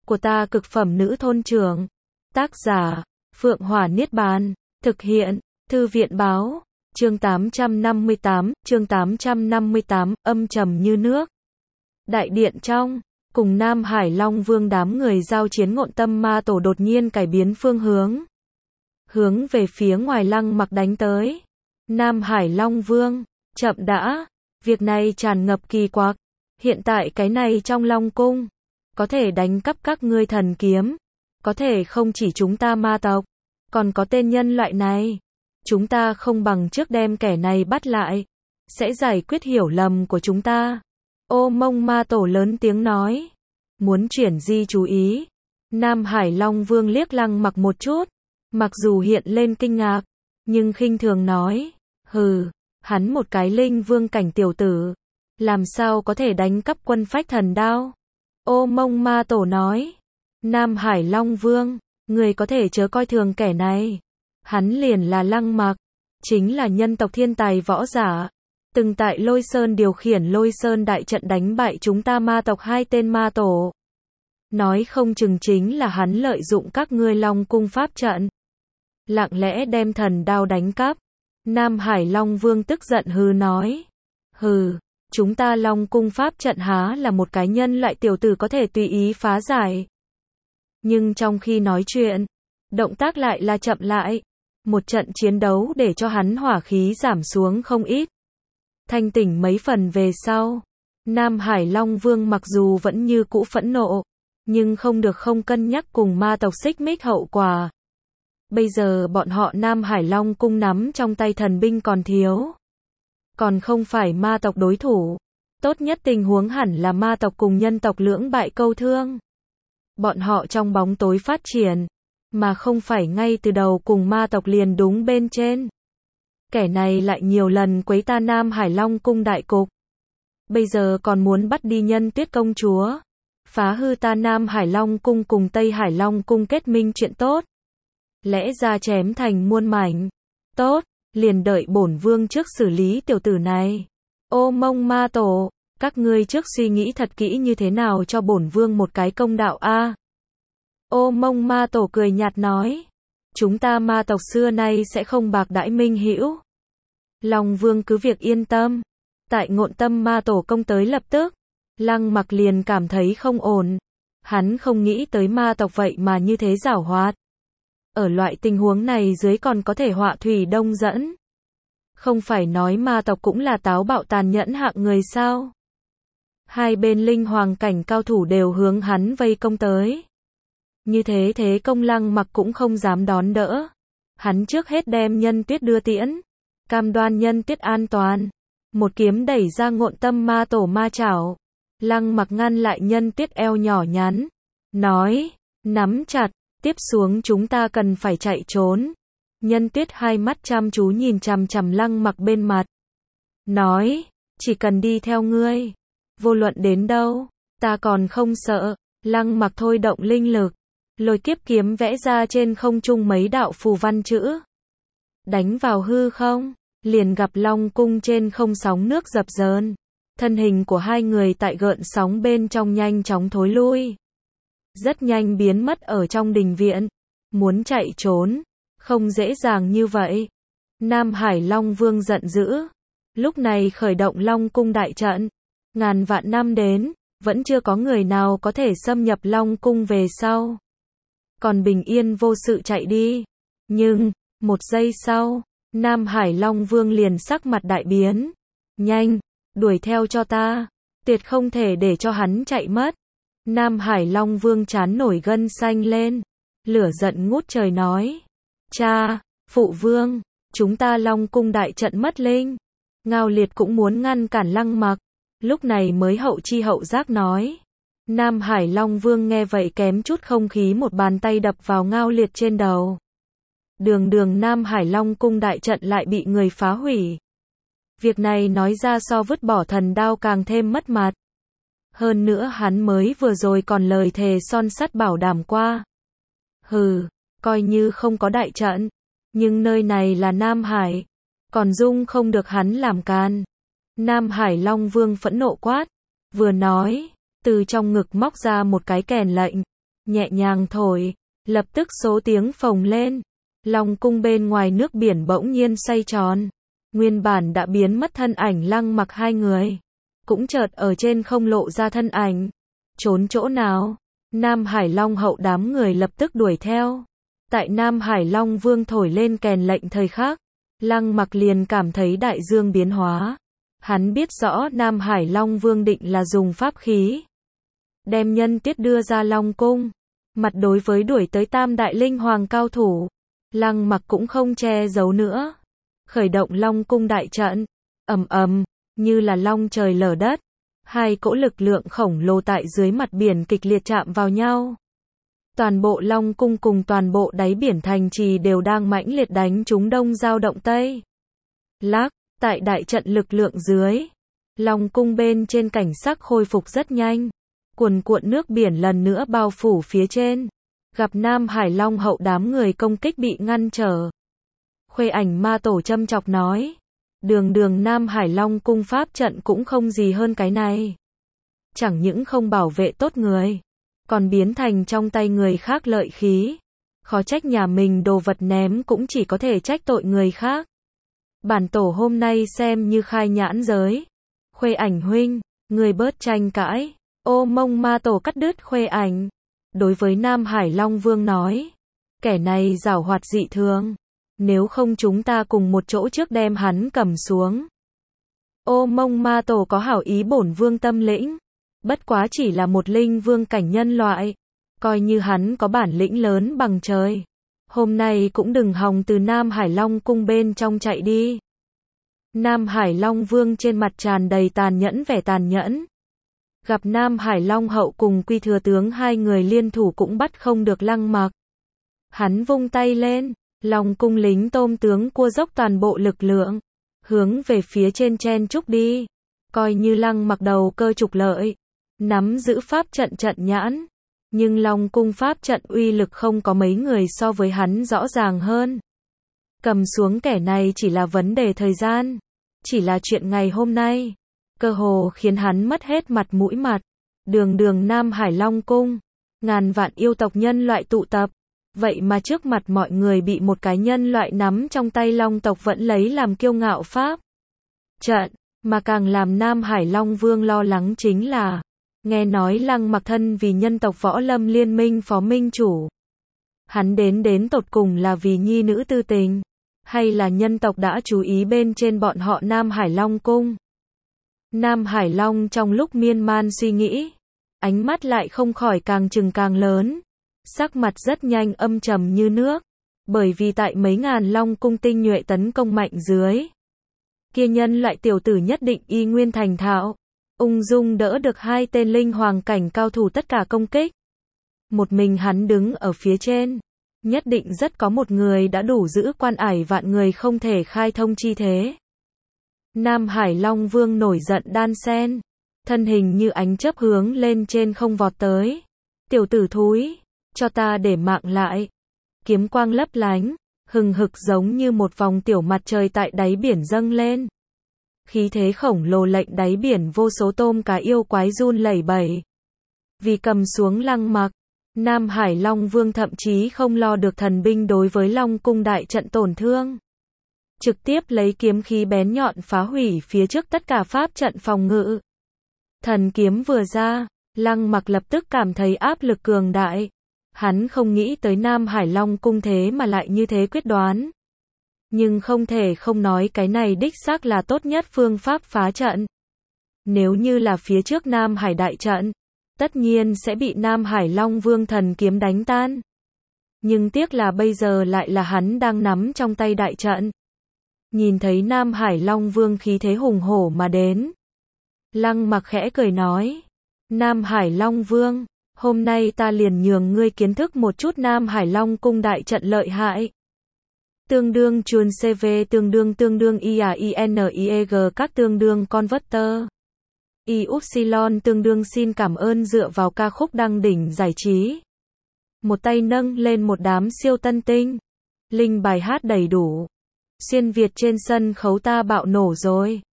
của ta cực phẩm nữ thôn trưởng. Tác giả, Phượng Hỏa Niết Bàn. Thực hiện, Thư viện báo. Chương 858, âm trầm như nước. Đại điện trong, cùng Nam Hải Long Vương đám người giao chiến Ngộn Tâm Ma Tổ đột nhiên cải biến phương hướng. Hướng về phía ngoài Lăng Mặc đánh tới. Nam Hải Long Vương, chậm đã, việc này tràn ngập kỳ quặc. Hiện tại cái này trong Long Cung, có thể đánh cắp các ngươi thần kiếm, có thể không chỉ chúng ta ma tộc, còn có tên nhân loại này. Chúng ta không bằng trước đem kẻ này bắt lại, sẽ giải quyết hiểu lầm của chúng ta. Ô Mông Ma Tổ lớn tiếng nói, muốn chuyển di chú ý. Nam Hải Long Vương liếc Lăng Mặc một chút, mặc dù hiện lên kinh ngạc, nhưng khinh thường nói, hừ, hắn một cái linh vương cảnh tiểu tử, làm sao có thể đánh cắp quân phách thần đao. Ô Mông Ma Tổ nói, Nam Hải Long Vương, người có thể chớ coi thường kẻ này. Hắn liền là Lăng Mặc, chính là nhân tộc thiên tài võ giả, từng tại Lôi Sơn điều khiển Lôi Sơn đại trận đánh bại chúng ta ma tộc 2 tên ma tổ. Nói không chừng chính là hắn lợi dụng các ngươi Long Cung pháp trận, lặng lẽ đem thần đao đánh cắp. Nam Hải Long Vương tức giận hừ nói, hừ, chúng ta Long Cung pháp trận há là một cái nhân loại tiểu tử có thể tùy ý phá giải. Nhưng trong khi nói chuyện, động tác lại là chậm lại. Một trận chiến đấu để cho hắn hỏa khí giảm xuống không ít. Thanh tỉnh mấy phần về sau, Nam Hải Long Vương mặc dù vẫn như cũ phẫn nộ, nhưng không được không cân nhắc cùng ma tộc xích mích hậu quả. Bây giờ bọn họ Nam Hải Long Cung nắm trong tay thần binh còn thiếu, còn không phải ma tộc đối thủ. Tốt nhất tình huống hẳn là ma tộc cùng nhân tộc lưỡng bại câu thương. Bọn họ trong bóng tối phát triển, mà không phải ngay từ đầu cùng ma tộc liền đúng bên trên. Kẻ này lại nhiều lần quấy ta Nam Hải Long Cung đại cục. Bây giờ còn muốn bắt đi Nhân Tuyết công chúa, phá hư ta Nam Hải Long Cung cùng Tây Hải Long Cung kết minh chuyện tốt. Lẽ ra chém thành muôn mảnh. Tốt, liền đợi bổn vương trước xử lý tiểu tử này. Ô Mông Ma Tổ, các ngươi trước suy nghĩ thật kỹ như thế nào cho bổn vương một cái công đạo a. Ô Mông Ma Tổ cười nhạt nói, chúng ta ma tộc xưa nay sẽ không bạc đãi minh hữu. Long Vương cứ việc yên tâm. Tại Ngộn Tâm Ma Tổ công tới lập tức, Lăng Mặc liền cảm thấy không ổn. Hắn không nghĩ tới ma tộc vậy mà như thế giảo hoạt. Ở loại tình huống này dưới còn có thể họa thủy đông dẫn. Không phải nói ma tộc cũng là táo bạo tàn nhẫn hạng người sao? Hai bên linh hoàng cảnh cao thủ đều hướng hắn vây công tới. Như thế thế công Lăng Mặc cũng không dám đón đỡ. Hắn trước hết đem Nhân Tuyết đưa tiễn, cam đoan Nhân Tuyết an toàn. Một kiếm đẩy ra Ngộn Tâm Ma Tổ ma chảo. Lăng Mặc ngăn lại Nhân Tuyết eo nhỏ nhắn, nói, nắm chặt, tiếp xuống chúng ta cần phải chạy trốn. Nhân Tuyết hai mắt chăm chú nhìn chằm chằm Lăng Mặc bên mặt, nói, chỉ cần đi theo ngươi, vô luận đến đâu, ta còn không sợ. Lăng Mặc thôi động linh lực, lôi kiếp kiếm vẽ ra trên không trung mấy đạo phù văn chữ. Đánh vào hư không, liền gặp Long Cung trên không sóng nước dập dờn. Thân hình của hai người tại gợn sóng bên trong nhanh chóng thối lui. Rất nhanh biến mất ở trong đình viện. Muốn chạy trốn, không dễ dàng như vậy. Nam Hải Long Vương giận dữ. Lúc này khởi động Long Cung đại trận. Ngàn vạn năm đến, vẫn chưa có người nào có thể xâm nhập Long Cung về sau. Còn bình yên vô sự chạy đi. Nhưng, một giây sau, Nam Hải Long Vương liền sắc mặt đại biến. Nhanh, đuổi theo cho ta. Tuyệt không thể để cho hắn chạy mất. Nam Hải Long Vương trán nổi gân xanh lên. Lửa giận ngút trời nói. Cha, phụ vương, chúng ta Long Cung đại trận mất linh. Ngao Liệt cũng muốn ngăn cản Lăng Mặc. Lúc này mới hậu chi hậu giác nói. Nam Hải Long Vương nghe vậy kém chút không khí một bàn tay đập vào Ngao Liệt trên đầu. Đường Nam Hải Long Cung đại trận lại bị người phá hủy. Việc này nói ra so vứt bỏ thần đao càng thêm mất mặt. Hơn nữa hắn mới vừa rồi còn lời thề son sắt bảo đảm qua. Hừ, coi như không có đại trận, nhưng nơi này là Nam Hải, còn dung không được hắn làm can. Nam Hải Long Vương phẫn nộ quát, vừa nói, từ trong ngực móc ra một cái kèn lệnh, nhẹ nhàng thổi, lập tức số tiếng phồng lên. Long cung bên ngoài nước biển bỗng nhiên xoay tròn. Nguyên bản đã biến mất thân ảnh Lăng Mặc hai người, cũng chợt ở trên không lộ ra thân ảnh. Trốn chỗ nào? Nam Hải Long hậu đám người lập tức đuổi theo. Tại Nam Hải Long Vương thổi lên kèn lệnh thời khắc, Lăng Mặc liền cảm thấy đại dương biến hóa. Hắn biết rõ Nam Hải Long Vương định là dùng pháp khí, đem nhân tiết đưa ra Long cung, mặt đối với đuổi tới tam đại linh hoàng cao thủ. Lăng Mặc cũng không che giấu nữa, khởi động Long cung đại trận, ầm ầm, như là long trời lở đất. Hai cỗ lực lượng khổng lồ tại dưới mặt biển kịch liệt chạm vào nhau. Toàn bộ Long cung cùng toàn bộ đáy biển thành trì đều đang mãnh liệt đánh trúng đông giao động tây. Lác, tại đại trận lực lượng dưới, Long cung bên trên cảnh sắc khôi phục rất nhanh. Cuồn cuộn nước biển lần nữa bao phủ phía trên. Gặp Nam Hải Long hậu đám người công kích bị ngăn trở. Khuê Ảnh Ma Tổ châm chọc nói. Đường Nam Hải Long cung pháp trận cũng không gì hơn cái này. Chẳng những không bảo vệ tốt người, còn biến thành trong tay người khác lợi khí. Khó trách nhà mình đồ vật ném cũng chỉ có thể trách tội người khác. Bản tổ hôm nay xem như khai nhãn giới. Khuê Ảnh huynh, người bớt tranh cãi. Ô Mông Ma Tổ cắt đứt Khuê Ảnh. Đối với Nam Hải Long Vương nói. Kẻ này giảo hoạt dị thường. Nếu không chúng ta cùng một chỗ trước đem hắn cầm xuống. Ô Mông Ma Tổ có hảo ý bổn vương tâm lĩnh. Bất quá chỉ là một linh vương cảnh nhân loại. Coi như hắn có bản lĩnh lớn bằng trời. Hôm nay cũng đừng hòng từ Nam Hải Long cung bên trong chạy đi. Nam Hải Long Vương trên mặt tràn đầy tàn nhẫn vẻ tàn nhẫn. Gặp Nam Hải Long hậu cùng Quy Thừa tướng hai người liên thủ cũng bắt không được Lăng Mặc. Hắn vung tay lên, Long cung lính tôm tướng cua dốc toàn bộ lực lượng, hướng về phía trên chen chúc đi. Coi như Lăng Mặc đầu cơ trục lợi, nắm giữ pháp trận trận nhãn. Nhưng Long cung pháp trận uy lực không có mấy người so với hắn rõ ràng hơn. Cầm xuống kẻ này chỉ là vấn đề thời gian. Chỉ là chuyện ngày hôm nay. Cơ hồ khiến hắn mất hết mặt mũi mặt. Đường Nam Hải Long cung. Ngàn vạn yêu tộc nhân loại tụ tập. Vậy mà trước mặt mọi người bị một cái nhân loại nắm trong tay Long tộc vẫn lấy làm kiêu ngạo pháp trận. Mà càng làm Nam Hải Long Vương lo lắng chính là nghe nói Lăng Mặc thân vì nhân tộc Võ Lâm Liên minh phó minh chủ. Hắn đến tột cùng là vì nhi nữ tư tình, hay là nhân tộc đã chú ý bên trên bọn họ Nam Hải Long cung. Nam Hải Long trong lúc miên man suy nghĩ, ánh mắt lại không khỏi càng trừng càng lớn, sắc mặt rất nhanh âm trầm như nước, bởi vì tại mấy ngàn Long cung tinh nhuệ tấn công mạnh dưới, kia nhân loại tiểu tử nhất định y nguyên thành thạo, ung dung đỡ được hai tên linh hoàng cảnh cao thủ tất cả công kích. Một mình hắn đứng ở phía trên, nhất định rất có một người đã đủ giữ quan ải vạn người không thể khai thông chi thế. Nam Hải Long Vương nổi giận đan sen, thân hình như ánh chớp hướng lên trên không vọt tới. Tiểu tử thúi, cho ta để mạng lại. Kiếm quang lấp lánh, hừng hực giống như một vòng tiểu mặt trời tại đáy biển dâng lên. Khí thế khổng lồ lệnh đáy biển vô số tôm cá yêu quái run lẩy bẩy. Vì cầm xuống Lăng Mặc, Nam Hải Long Vương thậm chí không lo được thần binh đối với Long cung đại trận tổn thương. Trực tiếp lấy kiếm khí bén nhọn phá hủy phía trước tất cả pháp trận phòng ngự. Thần kiếm vừa ra, Lăng Mặc lập tức cảm thấy áp lực cường đại. Hắn không nghĩ tới Nam Hải Long cung thế mà lại như thế quyết đoán. Nhưng không thể không nói cái này đích xác là tốt nhất phương pháp phá trận. Nếu như là phía trước Nam Hải đại trận, tất nhiên sẽ bị Nam Hải Long Vương thần kiếm đánh tan. Nhưng tiếc là bây giờ lại là hắn đang nắm trong tay đại trận. Nhìn thấy Nam Hải Long Vương khí thế hùng hổ mà đến. Lăng Mặc khẽ cười nói. Nam Hải Long Vương, hôm nay ta liền nhường ngươi kiến thức một chút Nam Hải Long cung đại trận lợi hại. Tương đương chuồn CV tương đương IAINIEG các tương đương converter. Y-upsilon tương đương xin cảm ơn dựa vào ca khúc đăng đỉnh giải trí. Một tay nâng lên một đám siêu tân tinh. Linh bài hát đầy đủ. Xuyên Việt trên sân khấu ta bạo nổ rồi.